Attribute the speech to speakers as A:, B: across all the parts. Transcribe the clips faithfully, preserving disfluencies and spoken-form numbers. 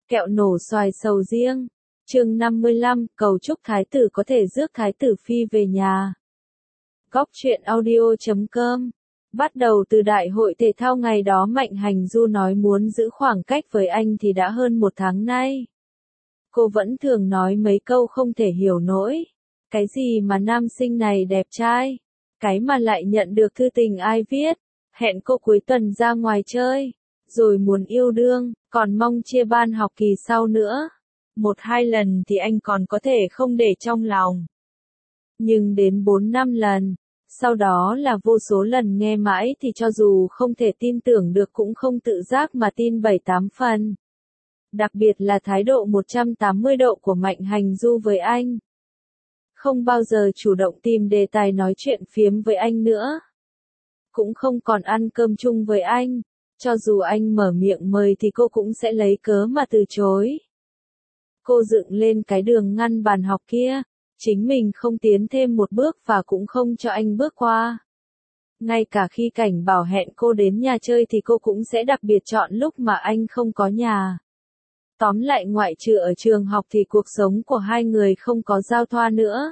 A: Kẹo nổ xoài sầu riêng. Chương năm mươi lăm, cầu chúc thái tử có thể rước thái tử phi về nhà. Góc truyện audio chấm com. Bắt đầu từ đại hội thể thao ngày đó Mạnh Hành Du nói muốn giữ khoảng cách với anh thì đã hơn một tháng nay. Cô vẫn thường nói mấy câu không thể hiểu nổi. Cái gì mà nam sinh này đẹp trai? Cái mà lại nhận được thư tình ai viết? Hẹn cô cuối tuần ra ngoài chơi. Rồi muốn yêu đương, còn mong chia ban học kỳ sau nữa. Một hai lần thì anh còn có thể không để trong lòng. Nhưng đến bốn năm lần, sau đó là vô số lần nghe mãi thì cho dù không thể tin tưởng được cũng không tự giác mà tin bảy tám phần. Đặc biệt là thái độ một trăm tám mươi độ của Mạnh Hành Du với anh. Không bao giờ chủ động tìm đề tài nói chuyện phiếm với anh nữa. Cũng không còn ăn cơm chung với anh. Cho dù anh mở miệng mời thì cô cũng sẽ lấy cớ mà từ chối. Cô dựng lên cái đường ngăn bàn học kia, chính mình không tiến thêm một bước và cũng không cho anh bước qua. Ngay cả khi Cảnh Bảo hẹn cô đến nhà chơi thì cô cũng sẽ đặc biệt chọn lúc mà anh không có nhà. Tóm lại ngoại trừ ở trường học thì cuộc sống của hai người không có giao thoa nữa.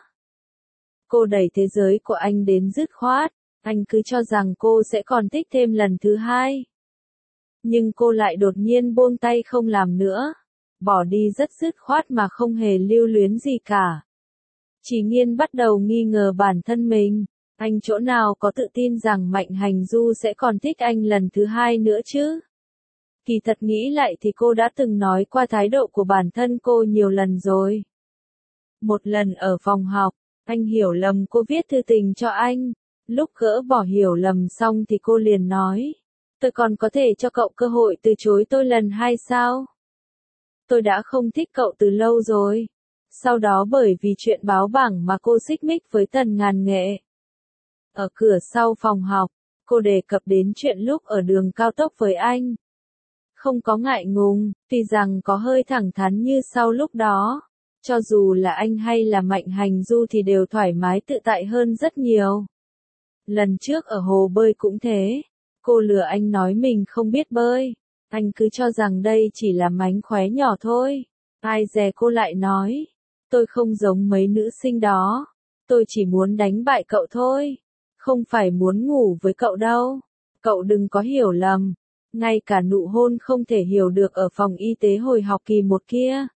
A: Cô đẩy thế giới của anh đến dứt khoát, anh cứ cho rằng cô sẽ còn thích thêm lần thứ hai. Nhưng cô lại đột nhiên buông tay không làm nữa. Bỏ đi rất dứt khoát mà không hề lưu luyến gì cả. Chỉ Nghiên bắt đầu nghi ngờ bản thân mình. Anh chỗ nào có tự tin rằng Mạnh Hành Du sẽ còn thích anh lần thứ hai nữa chứ? Kỳ thật nghĩ lại thì cô đã từng nói qua thái độ của bản thân cô nhiều lần rồi. Một lần ở phòng học, anh hiểu lầm cô viết thư tình cho anh. Lúc gỡ bỏ hiểu lầm xong thì cô liền nói. Tôi còn có thể cho cậu cơ hội từ chối tôi lần hai sao? Tôi đã không thích cậu từ lâu rồi. Sau đó bởi vì chuyện báo bảng mà cô xích mích với Tần Ngàn Nghệ. Ở cửa sau phòng học, cô đề cập đến chuyện lúc ở đường cao tốc với anh. Không có ngại ngùng, tuy rằng có hơi thẳng thắn như sau lúc đó. Cho dù là anh hay là Mạnh Hành Du thì đều thoải mái tự tại hơn rất nhiều. Lần trước ở hồ bơi cũng thế. Cô lừa anh nói mình không biết bơi. Anh cứ cho rằng đây chỉ là mánh khóe nhỏ thôi. Ai dè cô lại nói. Tôi không giống mấy nữ sinh đó. Tôi chỉ muốn đánh bại cậu thôi. Không phải muốn ngủ với cậu đâu. Cậu đừng có hiểu lầm. Ngay cả nụ hôn không thể hiểu được ở phòng y tế hồi học kỳ một kia.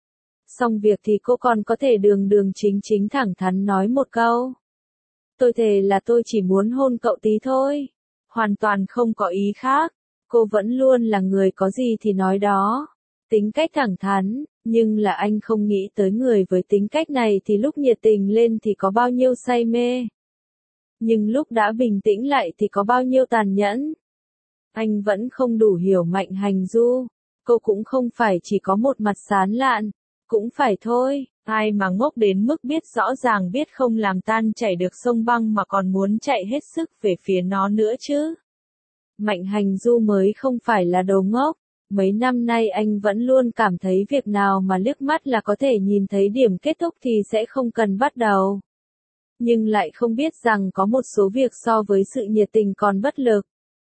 A: Xong việc thì cô còn có thể đường đường chính chính thẳng thắn nói một câu. Tôi thề là tôi chỉ muốn hôn cậu tí thôi. Hoàn toàn không có ý khác. Cô vẫn luôn là người có gì thì nói đó. Tính cách thẳng thắn, nhưng là anh không nghĩ tới người với tính cách này thì lúc nhiệt tình lên thì có bao nhiêu say mê. Nhưng lúc đã bình tĩnh lại thì có bao nhiêu tàn nhẫn. Anh vẫn không đủ hiểu Mạnh Hành Du. Cô cũng không phải chỉ có một mặt sán lạn. Cũng phải thôi, ai mà ngốc đến mức biết rõ ràng biết không làm tan chảy được sông băng mà còn muốn chạy hết sức về phía nó nữa chứ. Mạnh Hành Du mới không phải là đồ ngốc. Mấy năm nay anh vẫn luôn cảm thấy việc nào mà liếc mắt là có thể nhìn thấy điểm kết thúc thì sẽ không cần bắt đầu. Nhưng lại không biết rằng có một số việc so với sự nhiệt tình còn bất lực.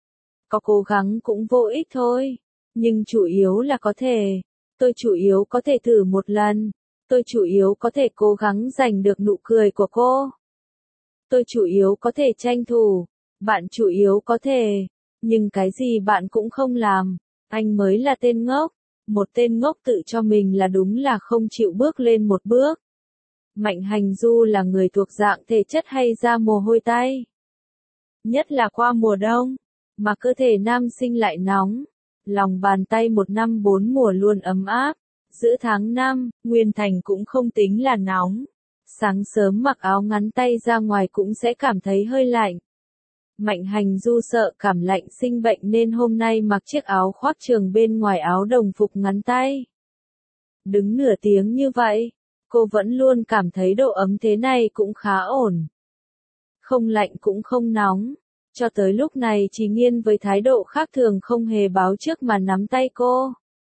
A: Có cố gắng cũng vô ích thôi. Nhưng chủ yếu là có thể. Tôi chủ yếu có thể thử một lần. Tôi chủ yếu có thể cố gắng giành được nụ cười của cô. Tôi chủ yếu có thể tranh thủ. Bạn chủ yếu có thể. Nhưng cái gì bạn cũng không làm. Anh mới là tên ngốc. Một tên ngốc tự cho mình là đúng là không chịu bước lên một bước. Mạnh Hành Du là người thuộc dạng thể chất hay ra mồ hôi tay. Nhất là qua mùa đông. Mà cơ thể nam sinh lại nóng. Lòng bàn tay một năm bốn mùa luôn ấm áp. Giữa tháng năm, Nguyên Thành cũng không tính là nóng. Sáng sớm mặc áo ngắn tay ra ngoài cũng sẽ cảm thấy hơi lạnh. Mạnh Hành Du sợ cảm lạnh sinh bệnh nên hôm nay mặc chiếc áo khoác trường bên ngoài áo đồng phục ngắn tay. Đứng nửa tiếng như vậy, cô vẫn luôn cảm thấy độ ấm thế này cũng khá ổn. Không lạnh cũng không nóng. Cho tới lúc này Chỉ Nghiên với thái độ khác thường không hề báo trước mà nắm tay cô.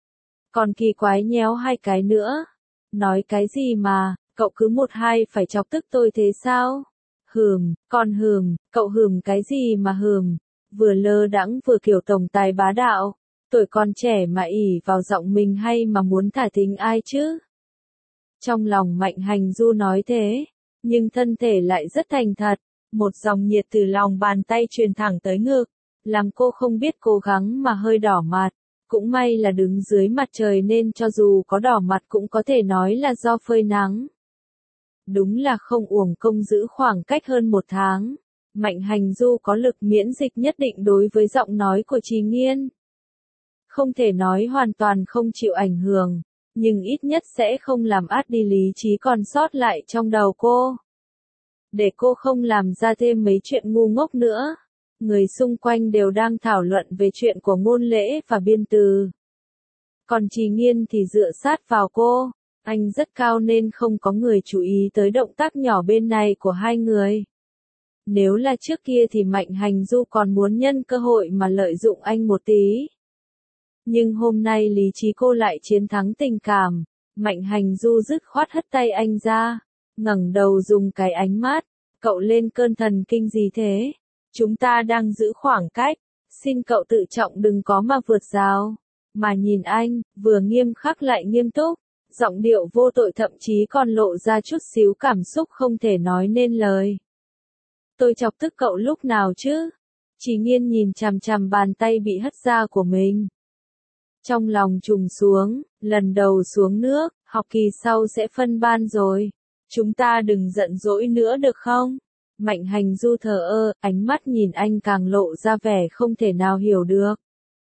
A: Còn kỳ quái nhéo hai cái nữa. Nói cái gì mà, cậu cứ một hai phải chọc tức tôi thế sao? Hừm, còn hừm, cậu hừm cái gì mà hừm? Vừa lơ đãng vừa kiểu tổng tài bá đạo. Tuổi còn trẻ mà ỷ vào giọng mình hay mà muốn thả thính ai chứ? Trong lòng Mạnh Hành Du nói thế, nhưng thân thể lại rất thành thật, một dòng nhiệt từ lòng bàn tay truyền thẳng tới ngực, làm cô không biết cố gắng mà hơi đỏ mặt. Cũng may là đứng dưới mặt trời nên cho dù có đỏ mặt cũng có thể nói là do phơi nắng. Đúng là không uổng công giữ khoảng cách hơn một tháng. Mạnh Hành Du có lực miễn dịch nhất định đối với giọng nói của Trì Nghiên. Không thể nói hoàn toàn không chịu ảnh hưởng, nhưng ít nhất sẽ không làm át đi lý trí còn sót lại trong đầu cô. Để cô không làm ra thêm mấy chuyện ngu ngốc nữa. Người xung quanh đều đang thảo luận về chuyện của ngôn lễ và biên từ. Còn Trì Nghiên thì dựa sát vào cô, anh rất cao nên không có người chú ý tới động tác nhỏ bên này của hai người. Nếu là trước kia thì Mạnh Hành Du còn muốn nhân cơ hội mà lợi dụng anh một tí. Nhưng hôm nay lý trí cô lại chiến thắng tình cảm, Mạnh Hành Du dứt khoát hất tay anh ra, ngẩng đầu dùng cái ánh mắt, cậu lên cơn thần kinh gì thế? Chúng ta đang giữ khoảng cách, xin cậu tự trọng đừng có mà vượt rào. Mà nhìn anh, vừa nghiêm khắc lại nghiêm túc, giọng điệu vô tội thậm chí còn lộ ra chút xíu cảm xúc không thể nói nên lời. Tôi chọc tức cậu lúc nào chứ? Trì Nghiên nhìn chằm chằm bàn tay bị hất ra của mình. Trong lòng trùng xuống, lần đầu xuống nước, học kỳ sau sẽ phân ban rồi. Chúng ta đừng giận dỗi nữa được không? Mạnh Hành Du thờ ơ, ánh mắt nhìn anh càng lộ ra vẻ không thể nào hiểu được.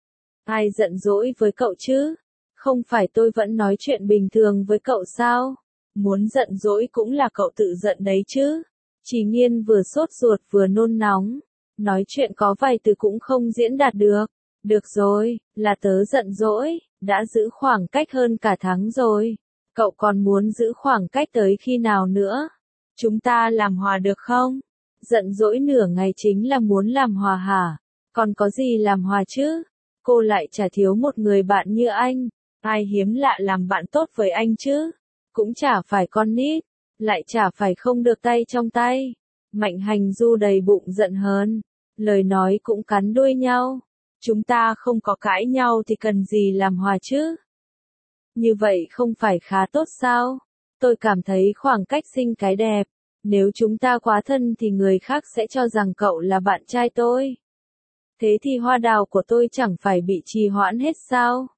A: Ai giận dỗi với cậu chứ? Không phải tôi vẫn nói chuyện bình thường với cậu sao? Muốn giận dỗi cũng là cậu tự giận đấy chứ. Trì Nghiên vừa sốt ruột vừa nôn nóng. Nói chuyện có vài từ cũng không diễn đạt được. Được rồi, là tớ giận dỗi, đã giữ khoảng cách hơn cả tháng rồi. Cậu còn muốn giữ khoảng cách tới khi nào nữa? Chúng ta làm hòa được không? Giận dỗi nửa ngày chính là muốn làm hòa hả? Còn có gì làm hòa chứ? Cô lại chả thiếu một người bạn như anh. Ai hiếm lạ làm bạn tốt với anh chứ? Cũng chả phải con nít. Lại chả phải không được tay trong tay. Mạnh Hành Du đầy bụng giận hờn. Lời nói cũng cắn đuôi nhau. Chúng ta không có cãi nhau thì cần gì làm hòa chứ? Như vậy không phải khá tốt sao? Tôi cảm thấy khoảng cách sinh cái đẹp. Nếu chúng ta quá thân thì người khác sẽ cho rằng cậu là bạn trai tôi. Thế thì hoa đào của tôi chẳng phải bị trì hoãn hết sao?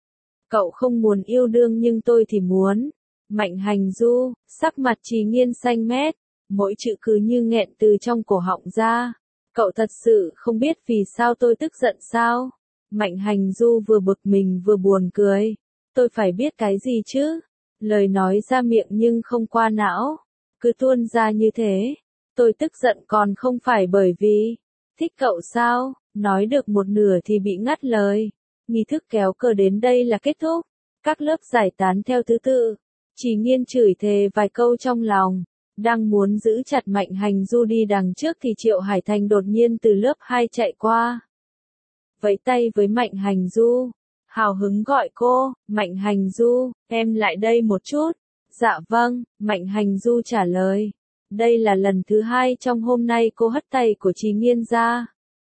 A: Cậu không muốn yêu đương nhưng tôi thì muốn. Mạnh Hành Du, sắc mặt Trì Nghiên xanh mét, mỗi chữ cứ như nghẹn từ trong cổ họng ra. Cậu thật sự không biết vì sao tôi tức giận sao? Mạnh Hành Du vừa bực mình vừa buồn cười. Tôi phải biết cái gì chứ? Lời nói ra miệng nhưng không qua não. Cứ tuôn ra như thế. Tôi tức giận còn không phải bởi vì thích cậu sao? Nói được một nửa thì bị ngắt lời. Nghi thức kéo cờ đến đây là kết thúc. Các lớp giải tán theo thứ tự. Trì Nghiên chửi thề vài câu trong lòng. Đang muốn giữ chặt Mạnh Hành Du đi đằng trước thì Triệu Hải Thành đột nhiên từ lớp hai chạy qua. Vẫy tay với Mạnh Hành Du. Hào hứng gọi cô, Mạnh Hành Du, em lại đây một chút. Dạ vâng, Mạnh Hành Du trả lời. Đây là lần thứ hai trong hôm nay cô hất tay của Trì Nghiên ra.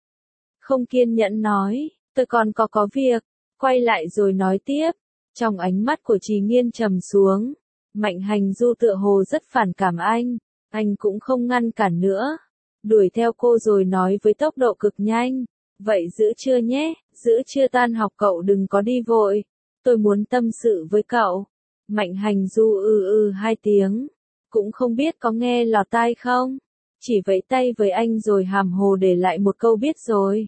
A: Không kiên nhẫn nói, tôi còn có có việc, quay lại rồi nói tiếp. Trong ánh mắt của Trì Nghiên trầm xuống. Mạnh Hành Du tựa hồ rất phản cảm anh, anh cũng không ngăn cản nữa. Đuổi theo cô rồi nói với tốc độ cực nhanh. Vậy giữa trưa nhé, giữa trưa tan học cậu đừng có đi vội. Tôi muốn tâm sự với cậu. Mạnh Hành Du ư ư hai tiếng. Cũng không biết có nghe lọt tai không. Chỉ vẫy tay với anh rồi hàm hồ để lại một câu biết rồi.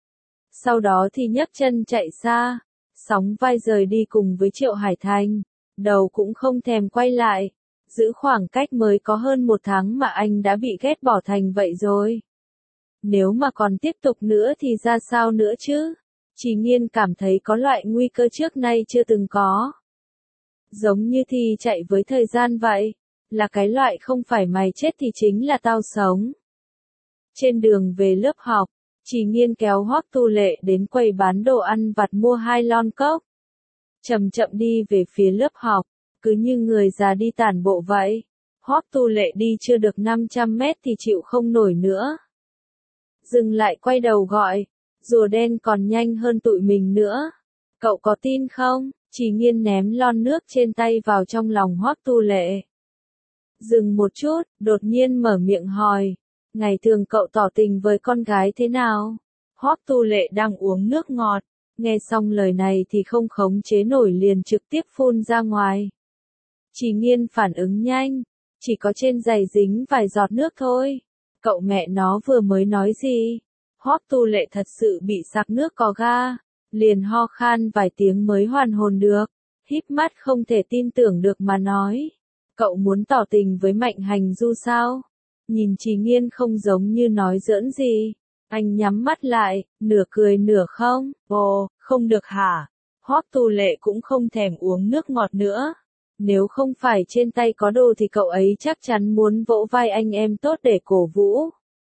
A: Sau đó thì nhấc chân chạy xa. Sóng vai rời đi cùng với Triệu Hải Thành. Đầu cũng không thèm quay lại. Giữ khoảng cách mới có hơn một tháng mà anh đã bị ghét bỏ thành vậy rồi. Nếu mà còn tiếp tục nữa thì ra sao nữa chứ? Trì Nghiên cảm thấy có loại nguy cơ trước nay chưa từng có. Giống như thì chạy với thời gian vậy. Là cái loại không phải mày chết thì chính là tao sống. Trên đường về lớp học, Trì Nghiên kéo Hoắc Tu Lệ đến quầy bán đồ ăn vặt mua hai lon cốc. Chậm chậm đi về phía lớp học, cứ như người già đi tản bộ vậy. Hoắc Tu Lệ đi chưa được năm trăm mét thì chịu không nổi nữa. Dừng lại quay đầu gọi, rùa đen còn nhanh hơn tụi mình nữa. Cậu có tin không? Chỉ Nghiên ném lon nước trên tay vào trong lòng Hoắc Tu Lệ. Dừng một chút, đột nhiên mở miệng hỏi. Ngày thường cậu tỏ tình với con gái thế nào? Hoắc Tu Lệ đang uống nước ngọt. Nghe xong lời này thì không khống chế nổi liền trực tiếp phun ra ngoài. Chỉ Nghiên phản ứng nhanh. Chỉ có trên giày dính vài giọt nước thôi. Cậu mẹ nó vừa mới nói gì? Hoắc Tu Lệ thật sự bị sặc nước có ga. Liền ho khan vài tiếng mới hoàn hồn được. Híp mắt không thể tin tưởng được mà nói. Cậu muốn tỏ tình với Mạnh Hành Du sao? Nhìn Chỉ Nghiên không giống như nói giỡn gì. Anh nhắm mắt lại, nửa cười nửa không. Ồ, không được hả? Hoắc Tu Lệ cũng không thèm uống nước ngọt nữa. Nếu không phải trên tay có đồ thì cậu ấy chắc chắn muốn vỗ vai anh em tốt để cổ vũ.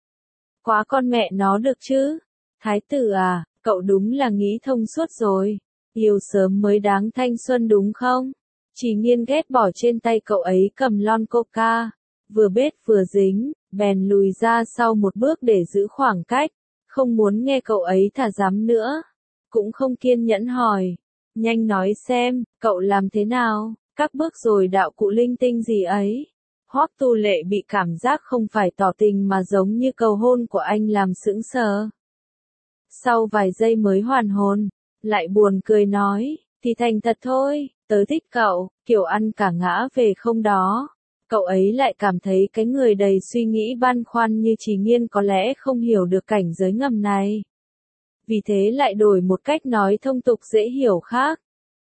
A: Quá con mẹ nó được chứ. Thái tử à, cậu đúng là nghĩ thông suốt rồi. Yêu sớm mới đáng thanh xuân đúng không? Chỉ Nghiên ghét bỏ trên tay cậu ấy cầm lon coca. Vừa bết vừa dính, bèn lùi ra sau một bước để giữ khoảng cách. Không muốn nghe cậu ấy thả dám nữa. Cũng không kiên nhẫn hỏi. Nhanh nói xem, cậu làm thế nào? Các bước rồi đạo cụ linh tinh gì ấy? Hoắc Tu Lệ bị cảm giác không phải tỏ tình mà giống như cầu hôn của anh làm sững sờ. Sau vài giây mới hoàn hồn, lại buồn cười nói, thì thành thật thôi, tớ thích cậu, kiểu ăn cả ngã về không đó. Cậu ấy lại cảm thấy cái người đầy suy nghĩ băn khoăn như Chỉ Nghiên có lẽ không hiểu được cảnh giới ngầm này. Vì thế lại đổi một cách nói thông tục dễ hiểu khác.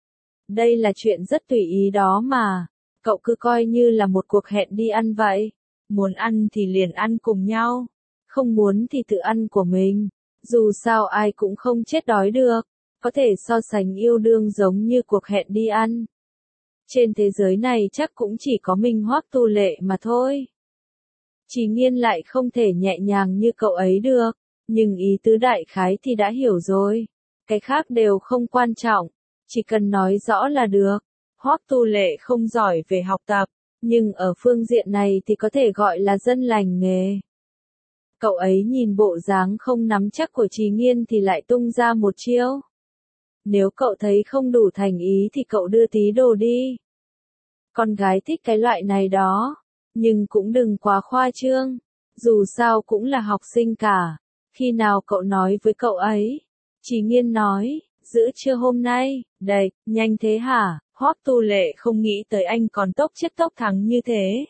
A: Đây là chuyện rất tùy ý đó mà. Cậu cứ coi như là một cuộc hẹn đi ăn vậy. Muốn ăn thì liền ăn cùng nhau. Không muốn thì tự ăn của mình. Dù sao ai cũng không chết đói được. Có thể so sánh yêu đương giống như cuộc hẹn đi ăn. Trên thế giới này chắc cũng chỉ có mình Hoắc Tu Lệ mà thôi. Chỉ Nghiên lại không thể nhẹ nhàng như cậu ấy được. Nhưng ý tứ đại khái thì đã hiểu rồi. Cái khác đều không quan trọng. Chỉ cần nói rõ là được. Hoắc Tu Lệ không giỏi về học tập, nhưng ở phương diện này thì có thể gọi là dân lành nghề. Cậu ấy nhìn bộ dáng không nắm chắc của Chỉ Nghiên thì lại tung ra một chiêu. Nếu cậu thấy không đủ thành ý thì cậu đưa tí đồ đi. Con gái thích cái loại này đó, nhưng cũng đừng quá khoa trương. Dù sao cũng là học sinh cả. Khi nào cậu nói với cậu ấy? Chỉ Nghiên nói. Giữa trưa hôm nay, đầy, nhanh thế hả? Hoắc Tu Lệ không nghĩ tới anh còn tốc chết tốc thắng như thế.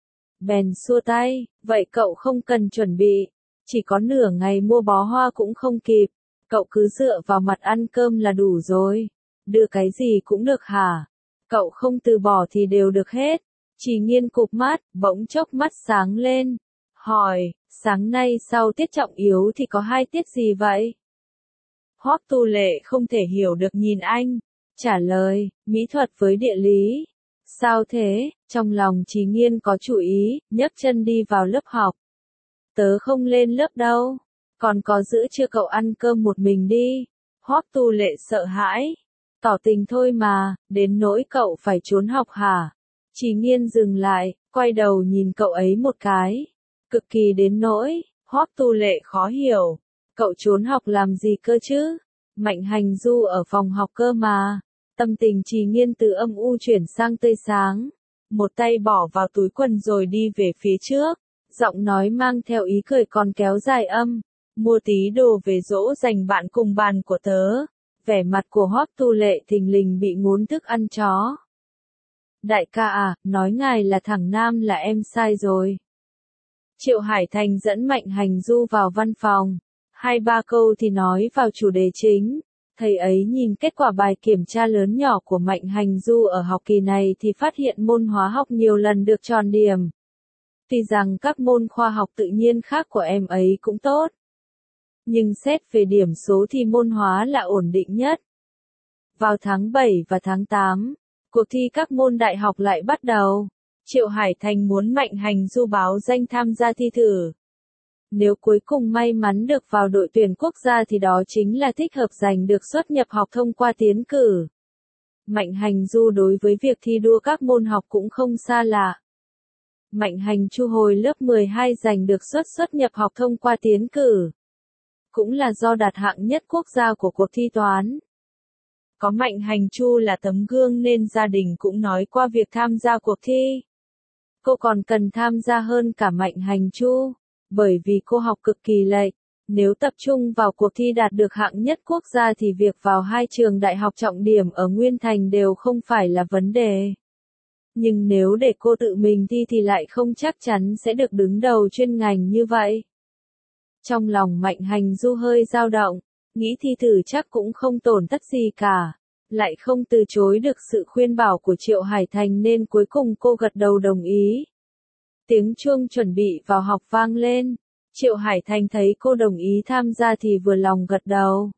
A: Bèn xua tay, vậy cậu không cần chuẩn bị, chỉ có nửa ngày mua bó hoa cũng không kịp, cậu cứ dựa vào mặt ăn cơm là đủ rồi. Đưa cái gì cũng được hả? Cậu không từ bỏ thì đều được hết. Chỉ Nghiên cụp mắt, bỗng chốc mắt sáng lên. Hỏi, sáng nay sau tiết trọng yếu thì có hai tiết gì vậy? Hoắc Tu Lệ không thể hiểu được nhìn anh. Trả lời, mỹ thuật với địa lý. Sao thế? Trong lòng Chỉ Nghiên có chủ ý, nhấc chân đi vào lớp học. Tớ không lên lớp đâu. Còn có giữ chưa cậu ăn cơm một mình đi. Hoắc Tu Lệ sợ hãi. Tỏ tình thôi mà, đến nỗi cậu phải trốn học hả? Chỉ Nghiên dừng lại, quay đầu nhìn cậu ấy một cái. Cực kỳ đến nỗi, Hoắc Tu Lệ khó hiểu. Cậu trốn học làm gì cơ chứ? Mạnh Hành Du ở phòng học cơ mà. Tâm tình Chỉ Nghiên từ âm u chuyển sang tươi sáng. Một tay bỏ vào túi quần rồi đi về phía trước. Giọng nói mang theo ý cười còn kéo dài âm. Mua tí đồ về dỗ dành bạn cùng bàn của tớ. Vẻ mặt của Hoắc Tu Lệ thình lình bị ngốn thức ăn chó. Đại ca à, nói ngài là thằng nam là em sai rồi. Triệu Hải Thành dẫn Mạnh Hành Du vào văn phòng. Hai ba câu thì nói vào chủ đề chính. Thầy ấy nhìn kết quả bài kiểm tra lớn nhỏ của Mạnh Hành Du ở học kỳ này thì phát hiện môn hóa học nhiều lần được tròn điểm. Tuy rằng các môn khoa học tự nhiên khác của em ấy cũng tốt. Nhưng xét về điểm số thì môn hóa là ổn định nhất. Vào tháng bảy và tháng tám, cuộc thi các môn đại học lại bắt đầu. Triệu Hải Thành muốn Mạnh Hành Du báo danh tham gia thi thử. Nếu cuối cùng may mắn được vào đội tuyển quốc gia thì đó chính là thích hợp giành được suất nhập học thông qua tiến cử. Mạnh Hành Du đối với việc thi đua các môn học cũng không xa lạ. Mạnh Hành Chu hồi lớp mười hai giành được suất suất nhập học thông qua tiến cử. Cũng là do đạt hạng nhất quốc gia của cuộc thi toán. Có Mạnh Hành Chu là tấm gương nên gia đình cũng nói qua việc tham gia cuộc thi. Cô còn cần tham gia hơn cả Mạnh Hành Chu, bởi vì cô học cực kỳ lệch. Nếu tập trung vào cuộc thi đạt được hạng nhất quốc gia thì việc vào hai trường đại học trọng điểm ở Nguyên Thành đều không phải là vấn đề. Nhưng nếu để cô tự mình thi thì lại không chắc chắn sẽ được đứng đầu chuyên ngành như vậy. Trong lòng Mạnh Hành Du hơi dao động, nghĩ thi thử chắc cũng không tổn thất gì cả. Lại không từ chối được sự khuyên bảo của Triệu Hải Thành nên cuối cùng cô gật đầu đồng ý. Tiếng chuông chuẩn bị vào học vang lên. Triệu Hải Thành thấy cô đồng ý tham gia thì vừa lòng gật đầu.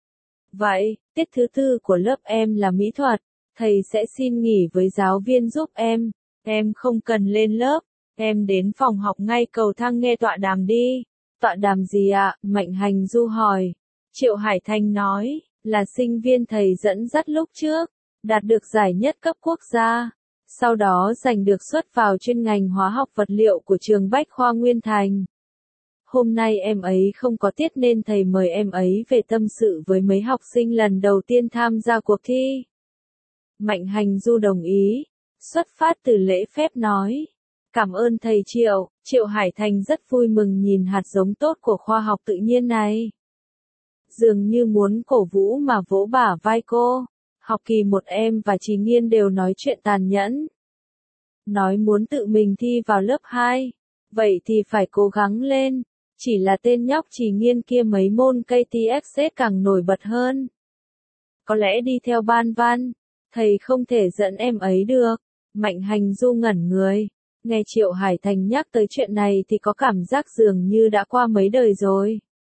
A: Vậy, tiết thứ tư của lớp em là mỹ thuật, thầy sẽ xin nghỉ với giáo viên giúp em, em không cần lên lớp, em đến phòng học ngay cầu thang nghe tọa đàm đi. Tọa đàm gì ạ? Mạnh Hành Du hỏi. Triệu Hải Thành nói, là sinh viên thầy dẫn dắt lúc trước, đạt được giải nhất cấp quốc gia, sau đó giành được suất vào chuyên ngành hóa học vật liệu của trường Bách Khoa Nguyên Thành. Hôm nay em ấy không có tiết nên thầy mời em ấy về tâm sự với mấy học sinh lần đầu tiên tham gia cuộc thi. Mạnh Hành Du đồng ý, xuất phát từ lễ phép nói. Cảm ơn thầy Triệu. Triệu Hải Thành rất vui mừng nhìn hạt giống tốt của khoa học tự nhiên này. Dường như muốn cổ vũ mà vỗ bả vai cô. Học kỳ một em và Trì Nghiên đều nói chuyện tàn nhẫn. Nói muốn tự mình thi vào lớp hai. Vậy thì phải cố gắng lên. Chỉ là tên nhóc Trì Nghiên kia mấy môn ca tê ét xê càng nổi bật hơn. Có lẽ đi theo ban văn, thầy không thể dẫn em ấy được. Mạnh Hành Du ngẩn người. Nghe Triệu Hải Thành nhắc tới chuyện này thì có cảm giác dường như đã qua mấy đời rồi.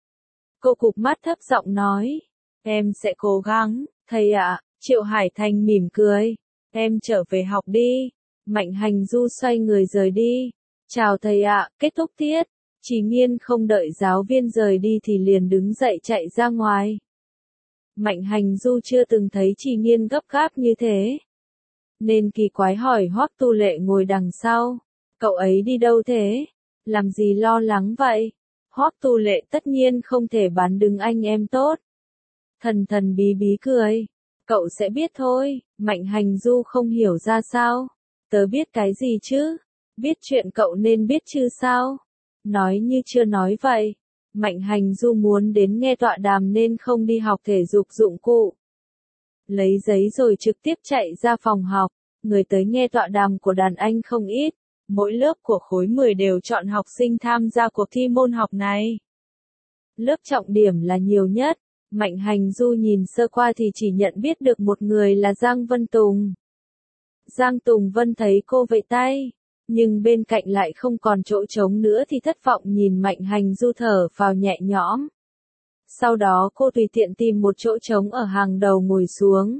A: Cô cụp mắt thấp giọng nói. Em sẽ cố gắng, thầy ạ. Triệu Hải Thành mỉm cười. Em trở về học đi. Mạnh Hành Du xoay người rời đi. Chào thầy ạ, kết thúc tiết. Trì Nghiên không đợi giáo viên rời đi thì liền đứng dậy chạy ra ngoài. Mạnh Hành Du chưa từng thấy Trì Nghiên gấp gáp như thế. Nên kỳ quái hỏi Hoắc Tu Lệ ngồi đằng sau. Cậu ấy đi đâu thế? Làm gì lo lắng vậy? Hoắc Tu Lệ tất nhiên không thể bán đứng anh em tốt. Thần thần bí bí cười. Cậu sẽ biết thôi. Mạnh Hành Du không hiểu ra sao. Tớ biết cái gì chứ? Biết chuyện cậu nên biết chứ sao? Nói như chưa nói vậy. Mạnh Hành Du muốn đến nghe tọa đàm nên không đi học thể dục dụng cụ. Lấy giấy rồi trực tiếp chạy ra phòng học. Người tới nghe tọa đàm của đàn anh không ít. Mỗi lớp của khối mười đều chọn học sinh tham gia cuộc thi môn học này. Lớp trọng điểm là nhiều nhất. Mạnh Hành Du nhìn sơ qua thì chỉ nhận biết được một người là Giang Vân Tùng. Giang Tùng Vân thấy cô vẫy tay, nhưng bên cạnh lại không còn chỗ trống nữa thì thất vọng nhìn Mạnh Hành Du thở phào nhẹ nhõm. Sau đó cô tùy tiện tìm một chỗ trống ở hàng đầu ngồi xuống.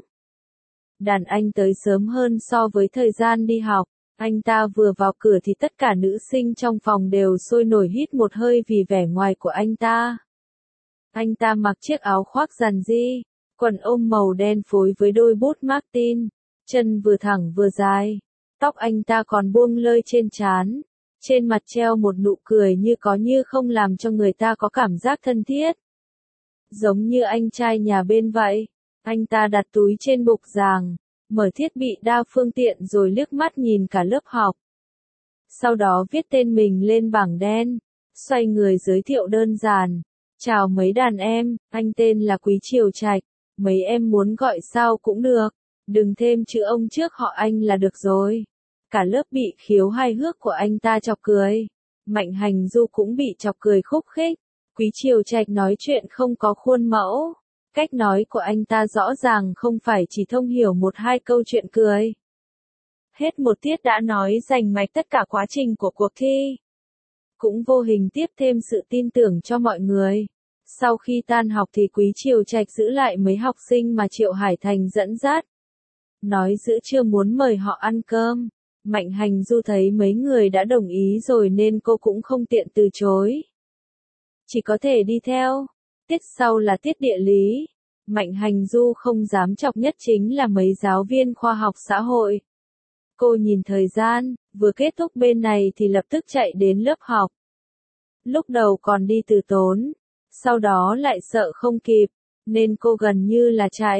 A: Đàn anh tới sớm hơn so với thời gian đi học. Anh ta vừa vào cửa thì tất cả nữ sinh trong phòng đều sôi nổi hít một hơi vì vẻ ngoài của anh ta. Anh ta mặc chiếc áo khoác giản dị, quần ôm màu đen phối với đôi bút Martin, chân vừa thẳng vừa dài. Tóc anh ta còn buông lơi trên trán, trên mặt treo một nụ cười như có như không làm cho người ta có cảm giác thân thiết. Giống như anh trai nhà bên vậy. Anh ta đặt túi trên bục giảng, mở thiết bị đa phương tiện rồi liếc mắt nhìn cả lớp học. Sau đó viết tên mình lên bảng đen, xoay người giới thiệu đơn giản. Chào mấy đàn em, anh tên là Quý Triều Trạch, mấy em muốn gọi sao cũng được, đừng thêm chữ ông trước họ anh là được rồi. Cả lớp bị khiếu hài hước của anh ta chọc cười. Mạnh Hành Du cũng bị chọc cười khúc khích. Quý Triều Trạch nói chuyện không có khuôn mẫu. Cách nói của anh ta rõ ràng không phải chỉ thông hiểu một hai câu chuyện cười. Hết một tiết đã nói rành mạch tất cả quá trình của cuộc thi. Cũng vô hình tiếp thêm sự tin tưởng cho mọi người. Sau khi tan học thì Quý Triều Trạch giữ lại mấy học sinh mà Triệu Hải Thành dẫn dắt. Nói giữa trưa muốn mời họ ăn cơm. Mạnh Hành Du thấy mấy người đã đồng ý rồi nên cô cũng không tiện từ chối. Chỉ có thể đi theo. Tiết sau là tiết địa lý. Mạnh Hành Du không dám chọc nhất chính là mấy giáo viên khoa học xã hội. Cô nhìn thời gian, vừa kết thúc bên này thì lập tức chạy đến lớp học. Lúc đầu còn đi từ tốn, sau đó lại sợ không kịp, nên cô gần như là chạy.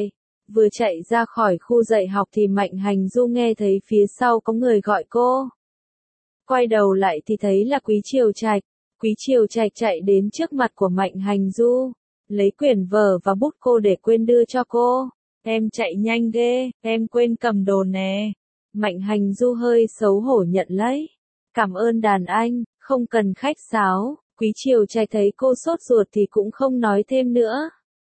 A: Vừa chạy ra khỏi khu dạy học thì Mạnh Hành Du nghe thấy phía sau có người gọi cô. Quay đầu lại thì thấy là Quý Triều Trạch. Quý Triều Trạch chạy đến trước mặt của Mạnh Hành Du, lấy quyển vở và bút cô để quên đưa cho cô. Em chạy nhanh ghê, em quên cầm đồ nè. Mạnh Hành Du hơi xấu hổ nhận lấy. Cảm ơn đàn anh, không cần khách sáo. Quý Triều Trạch thấy cô sốt ruột thì cũng không nói thêm nữa.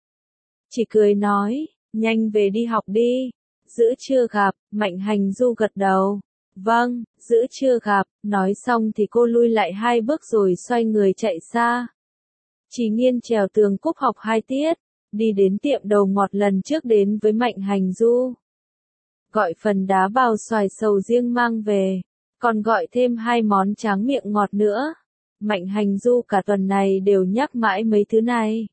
A: Chỉ cười nói, nhanh về đi học đi. Giữa trưa gặp, Mạnh Hành Du gật đầu. Vâng, giữa trưa gặp, nói xong thì cô lui lại hai bước rồi xoay người chạy xa. Chỉ Nghiên trèo tường cúp học hai tiết, đi đến tiệm đầu ngọt lần trước đến với Mạnh Hành Du. Gọi phần đá bào xoài sầu riêng mang về, còn gọi thêm hai món tráng miệng ngọt nữa. Mạnh Hành Du cả tuần này đều nhắc mãi mấy thứ này.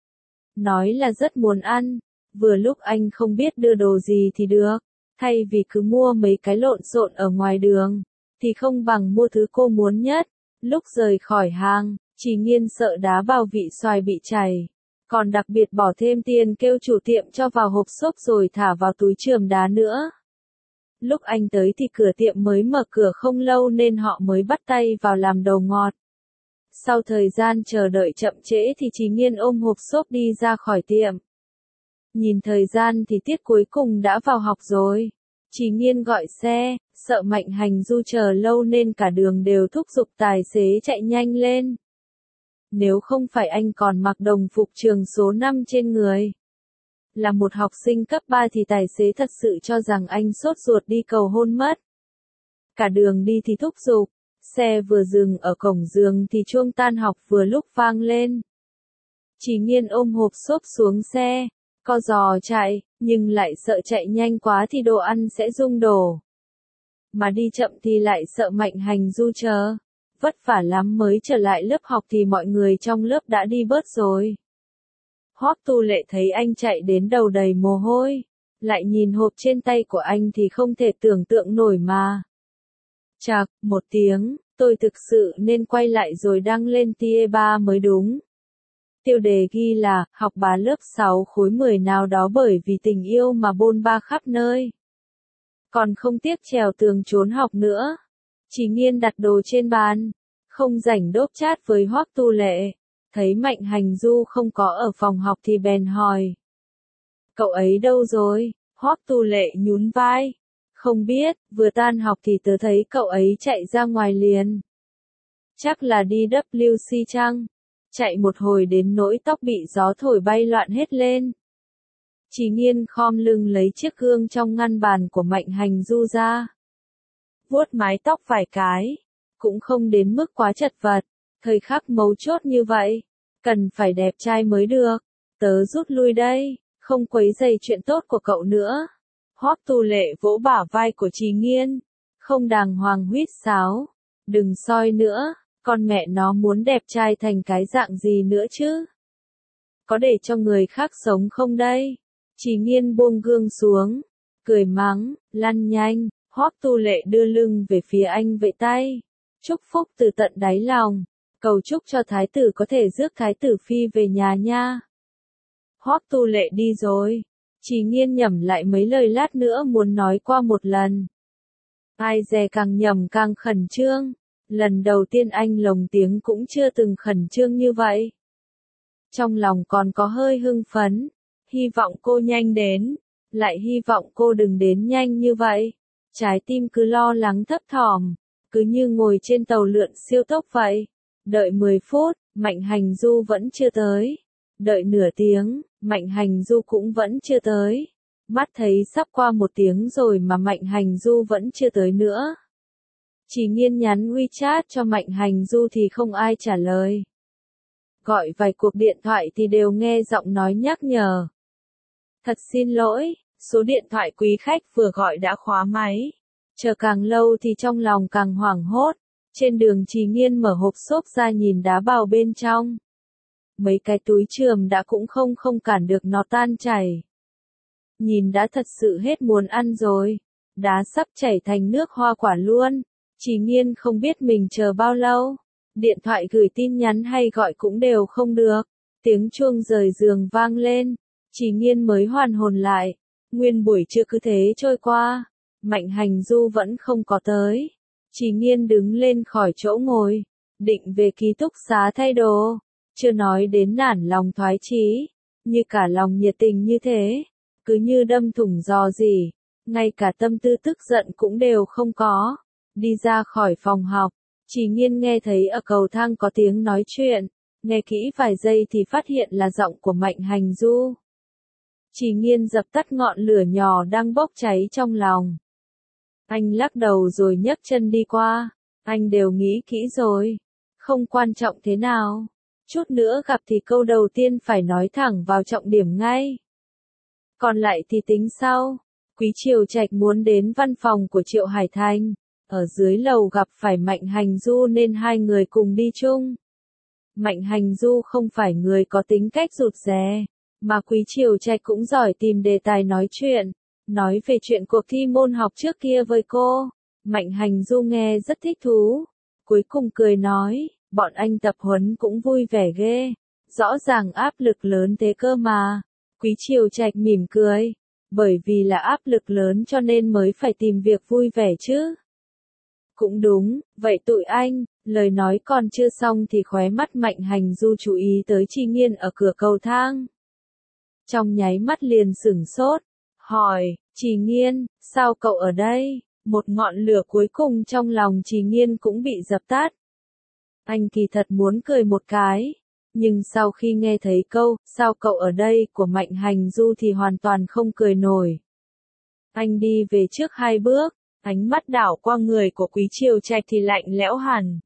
A: Nói là rất muốn ăn, vừa lúc anh không biết đưa đồ gì thì được, thay vì cứ mua mấy cái lộn xộn ở ngoài đường, thì không bằng mua thứ cô muốn nhất. Lúc rời khỏi hàng, Chỉ Nghiên sợ đá bào vị xoài bị chảy, còn đặc biệt bỏ thêm tiền kêu chủ tiệm cho vào hộp xốp rồi thả vào túi chườm đá nữa. Lúc anh tới thì cửa tiệm mới mở cửa không lâu nên họ mới bắt tay vào làm đồ ngọt. Sau thời gian chờ đợi chậm trễ thì Chỉ Nghiên ôm hộp xốp đi ra khỏi tiệm. Nhìn thời gian thì tiết cuối cùng đã vào học rồi. Chỉ Nghiên gọi xe, sợ Mạnh Hành Du chờ lâu nên cả đường đều thúc giục tài xế chạy nhanh lên. Nếu không phải anh còn mặc đồng phục trường số năm trên người, là một học sinh cấp ba thì tài xế thật sự cho rằng anh sốt ruột đi cầu hôn mất. Cả đường đi thì thúc giục, xe vừa dừng ở cổng giường thì chuông tan học vừa lúc vang lên. Chỉ Nghiên ôm hộp xốp xuống xe, co giò chạy, nhưng lại sợ chạy nhanh quá thì đồ ăn sẽ rung đổ. Mà đi chậm thì lại sợ Mạnh Hành Du chờ. Vất vả lắm mới trở lại lớp học thì mọi người trong lớp đã đi bớt rồi. Hoắc Tu Lệ thấy anh chạy đến đầu đầy mồ hôi, lại nhìn hộp trên tay của anh thì không thể tưởng tượng nổi mà. Chạc, một tiếng, tôi thực sự nên quay lại rồi đăng lên tier ba mới đúng. Tiêu đề ghi là, học bá lớp sáu khối mười nào đó bởi vì tình yêu mà bôn ba khắp nơi. Còn không tiếc trèo tường trốn học nữa. Chỉ Nghiên đặt đồ trên bàn, không rảnh đốp chat với Hoắc Tu Lệ. Thấy Mạnh Hành Du không có ở phòng học thì bèn hỏi. Cậu ấy đâu rồi? Hoắc Tu Lệ nhún vai. Không biết, vừa tan học thì tớ thấy cậu ấy chạy ra ngoài liền. Chắc là đi W C chăng? Chạy một hồi đến nỗi tóc bị gió thổi bay loạn hết lên. Chỉ Nghiên khom lưng lấy chiếc gương trong ngăn bàn của Mạnh Hành Du ra. Vuốt mái tóc vài cái, cũng không đến mức quá chật vật. Thời khắc mấu chốt như vậy, cần phải đẹp trai mới được. Tớ rút lui đây, không quấy rầy chuyện tốt của cậu nữa. Hoắc Tu Lệ vỗ bả vai của Chỉ Nghiên, không đàng hoàng huýt sáo. Đừng soi nữa, con mẹ nó muốn đẹp trai thành cái dạng gì nữa chứ? Có để cho người khác sống không đây? Chỉ Nghiên buông gương xuống, cười mắng, lăn nhanh. Hoắc Tu Lệ đưa lưng về phía anh vẫy tay, chúc phúc từ tận đáy lòng, cầu chúc cho thái tử có thể rước thái tử phi về nhà nha. Hoắc Tu Lệ đi rồi, Chỉ Nghiên nhẩm lại mấy lời lát nữa muốn nói qua một lần. Ai dè càng nhẩm càng khẩn trương, lần đầu tiên anh lồng tiếng cũng chưa từng khẩn trương như vậy. Trong lòng còn có hơi hưng phấn, hy vọng cô nhanh đến, lại hy vọng cô đừng đến nhanh như vậy. Trái tim cứ lo lắng thấp thỏm, cứ như ngồi trên tàu lượn siêu tốc vậy. Đợi mười phút, Mạnh Hành Du vẫn chưa tới. Đợi nửa tiếng, Mạnh Hành Du cũng vẫn chưa tới. Mắt thấy sắp qua một tiếng rồi mà Mạnh Hành Du vẫn chưa tới nữa. Chỉ Nghiên nhắn WeChat cho Mạnh Hành Du thì không ai trả lời. Gọi vài cuộc điện thoại thì đều nghe giọng nói nhắc nhở. Thật xin lỗi. Số điện thoại quý khách vừa gọi đã khóa máy. Chờ càng lâu thì trong lòng càng hoảng hốt. Trên đường Chỉ Nghiên mở hộp xốp ra nhìn đá bào bên trong. Mấy cái túi chườm đã cũng không không cản được nó tan chảy. Nhìn đã thật sự hết muốn ăn rồi. Đá sắp chảy thành nước hoa quả luôn. Chỉ Nghiên không biết mình chờ bao lâu. Điện thoại gửi tin nhắn hay gọi cũng đều không được. Tiếng chuông rời giường vang lên. Chỉ Nghiên mới hoàn hồn lại. Nguyên buổi trưa cứ thế trôi qua, Mạnh Hành Du vẫn không có tới. Chỉ Nghiên đứng lên khỏi chỗ ngồi, định về ký túc xá thay đồ, chưa nói đến nản lòng thoái chí, như cả lòng nhiệt tình như thế, cứ như đâm thủng giò gì, ngay cả tâm tư tức giận cũng đều không có. Đi ra khỏi phòng học, Chỉ Nghiên nghe thấy ở cầu thang có tiếng nói chuyện, nghe kỹ vài giây thì phát hiện là giọng của Mạnh Hành Du. Chỉ Nghiên dập tắt ngọn lửa nhỏ đang bốc cháy trong lòng. Anh lắc đầu rồi nhấc chân đi qua, anh đều nghĩ kỹ rồi, không quan trọng thế nào. Chút nữa gặp thì câu đầu tiên phải nói thẳng vào trọng điểm ngay. Còn lại thì tính sau. Quý Triều Trạch muốn đến văn phòng của Triệu Hải Thành, ở dưới lầu gặp phải Mạnh Hành Du nên hai người cùng đi chung. Mạnh Hành Du không phải người có tính cách rụt rè, mà Quý Triều Trạch cũng giỏi tìm đề tài nói chuyện, nói về chuyện cuộc thi môn học trước kia với cô. Mạnh Hành Du nghe rất thích thú, cuối cùng cười nói, bọn anh tập huấn cũng vui vẻ ghê, rõ ràng áp lực lớn thế cơ mà. Quý Triều Trạch mỉm cười, bởi vì là áp lực lớn cho nên mới phải tìm việc vui vẻ chứ. Cũng đúng, vậy tụi anh, lời nói còn chưa xong thì khóe mắt Mạnh Hành Du chú ý tới Chỉ Nghiên ở cửa cầu thang. Trong nháy mắt liền sửng sốt, hỏi, Chỉ Nghiên, sao cậu ở đây? Một ngọn lửa cuối cùng trong lòng Chỉ Nghiên cũng bị dập tắt. Anh kỳ thật muốn cười một cái, nhưng sau khi nghe thấy câu, sao cậu ở đây của Mạnh Hành Du thì hoàn toàn không cười nổi. Anh đi về trước hai bước, ánh mắt đảo qua người của Quý Triều Trạch thì lạnh lẽo hẳn.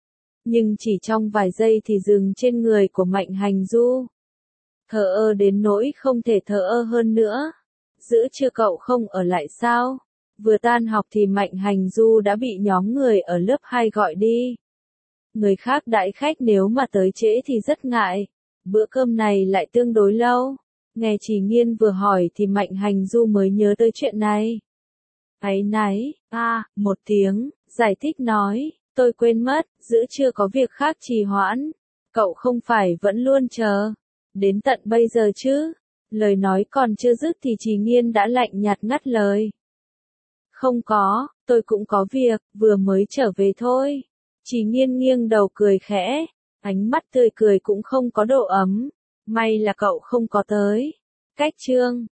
A: Nhưng chỉ trong vài giây thì dừng trên người của Mạnh Hành Du. Thờ ơ đến nỗi không thể thờ ơ hơn nữa. Giữ chưa cậu không ở lại sao? Vừa tan học thì Mạnh Hành Du đã bị nhóm người ở lớp hai gọi đi. Người khác đãi khách nếu mà tới trễ thì rất ngại. Bữa cơm này lại tương đối lâu. Nghe Chỉ Nghiên vừa hỏi thì Mạnh Hành Du mới nhớ tới chuyện này. Áy náy, a, à, một tiếng, giải thích nói, tôi quên mất, giữa chưa có việc khác trì hoãn. Cậu không phải vẫn luôn chờ. Đến tận bây giờ chứ. Lời nói còn chưa dứt thì Chỉ Nghiên đã lạnh nhạt ngắt lời. Không có, tôi cũng có việc, vừa mới trở về thôi. Chỉ Nghiên nghiêng đầu cười khẽ, ánh mắt tươi cười cũng không có độ ấm. May là cậu không có tới. Cách chương